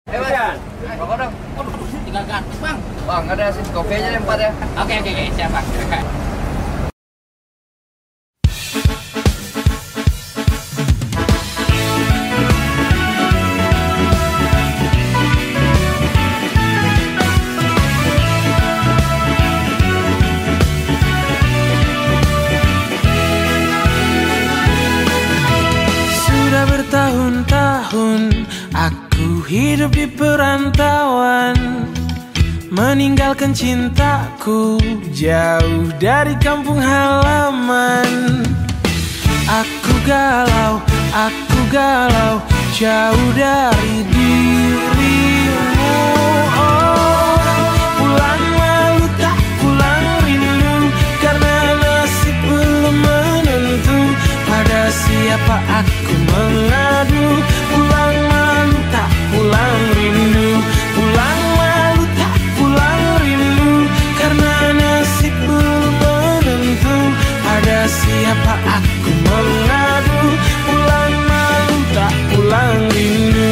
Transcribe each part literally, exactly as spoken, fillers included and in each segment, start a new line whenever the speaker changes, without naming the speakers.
Eh mas, rokok dong.
Waduh, tinggal ganti bang.
Bang, ada sih kopi aja deh empat ya.
Oke oke oke, siap bang.
Sudah bertahun-tahun aku hidup di perantauan, meninggalkan cintaku jauh dari kampung halaman. Aku galau, aku galau, jauh dari dirimu. Oh, pulang malu tak pulang rindu, karena nasib belum menentu. Pada siapa aku mengadu? Pulang malu tak pulang rindu, pulang malu tak pulang rindu, karena nasib belum menentu. Pada siapa aku mengadu? Pulang malu tak pulang rindu.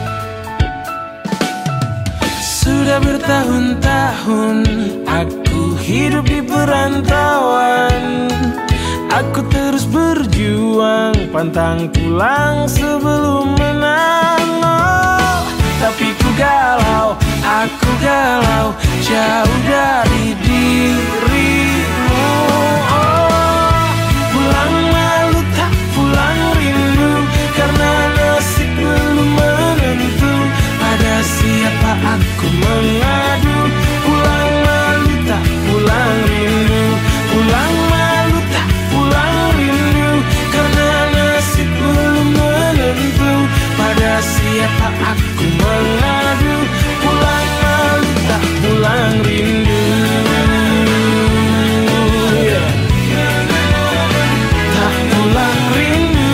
Sudah bertahun-tahun aku hidup di perantauan. Aku terus berjuang, pantang pulang sebelum menang. Oh, tapi ku galau, aku galau, jauh dari dirimu. Oh, pulang malu tak pulang rindu, karena nasib belum menentu. Pada siapa aku mengadu? Pulang malu tak pulang rindu, pulang malu tak pulang rindu, karena nasib belum menentu. Pada siapa aku mengadu? Pulang malu tak pulang rindu. Tak pulang rindu.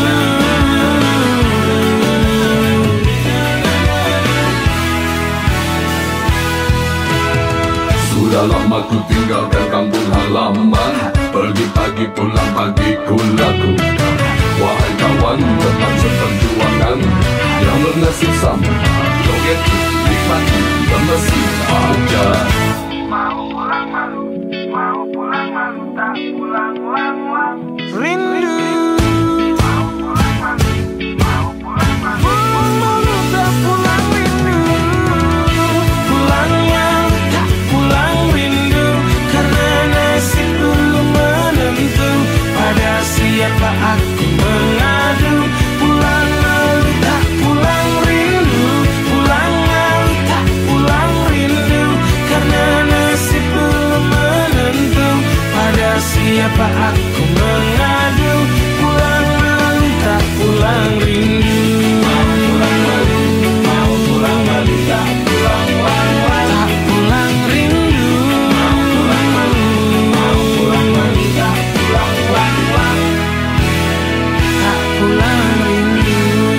Sudah lama ku tinggalkan kampung halaman, pergi pagi pulang pagi ku lakukan. Wahai kawan tetap seperjuangan, yang bernasib sama, joget nikmati bermesin aja.
Mau pulang malu, mau pulang malu, tak pulang lang lang rindu. Mau pulang malu, mau pulang malu, pulang malu tak pulang rindu. Pulang malu tak pulang rindu, karena nasib belum menentu. Pada siapa aku mengadu? Pulang malu tak pulang rindu, pulang malu tak pulang rindu, karena nasib belum menentu. Pada siapa aku mengadu? Pulang malu tak pulang rindu. Mau pulang malu, mau pulang malu, tak pulang lang lang, tak pulang rindu. Mau pulang malu, mau pulang malu, tak pulang lang lang, tak pulang rindu.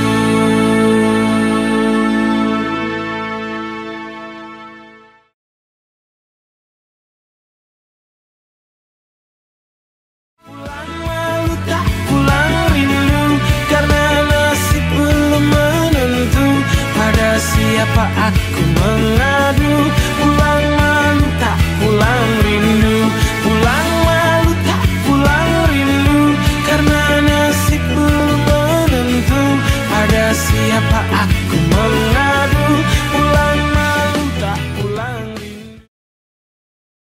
Pulang malu tak pulang rindu, karena nasib belum menentu. Pada siapa aku mengadu? Pulang malu tak pulang rindu, pulang malu tak pulang rindu, karena nasib belum menentu. Pada siapa aku mengadu?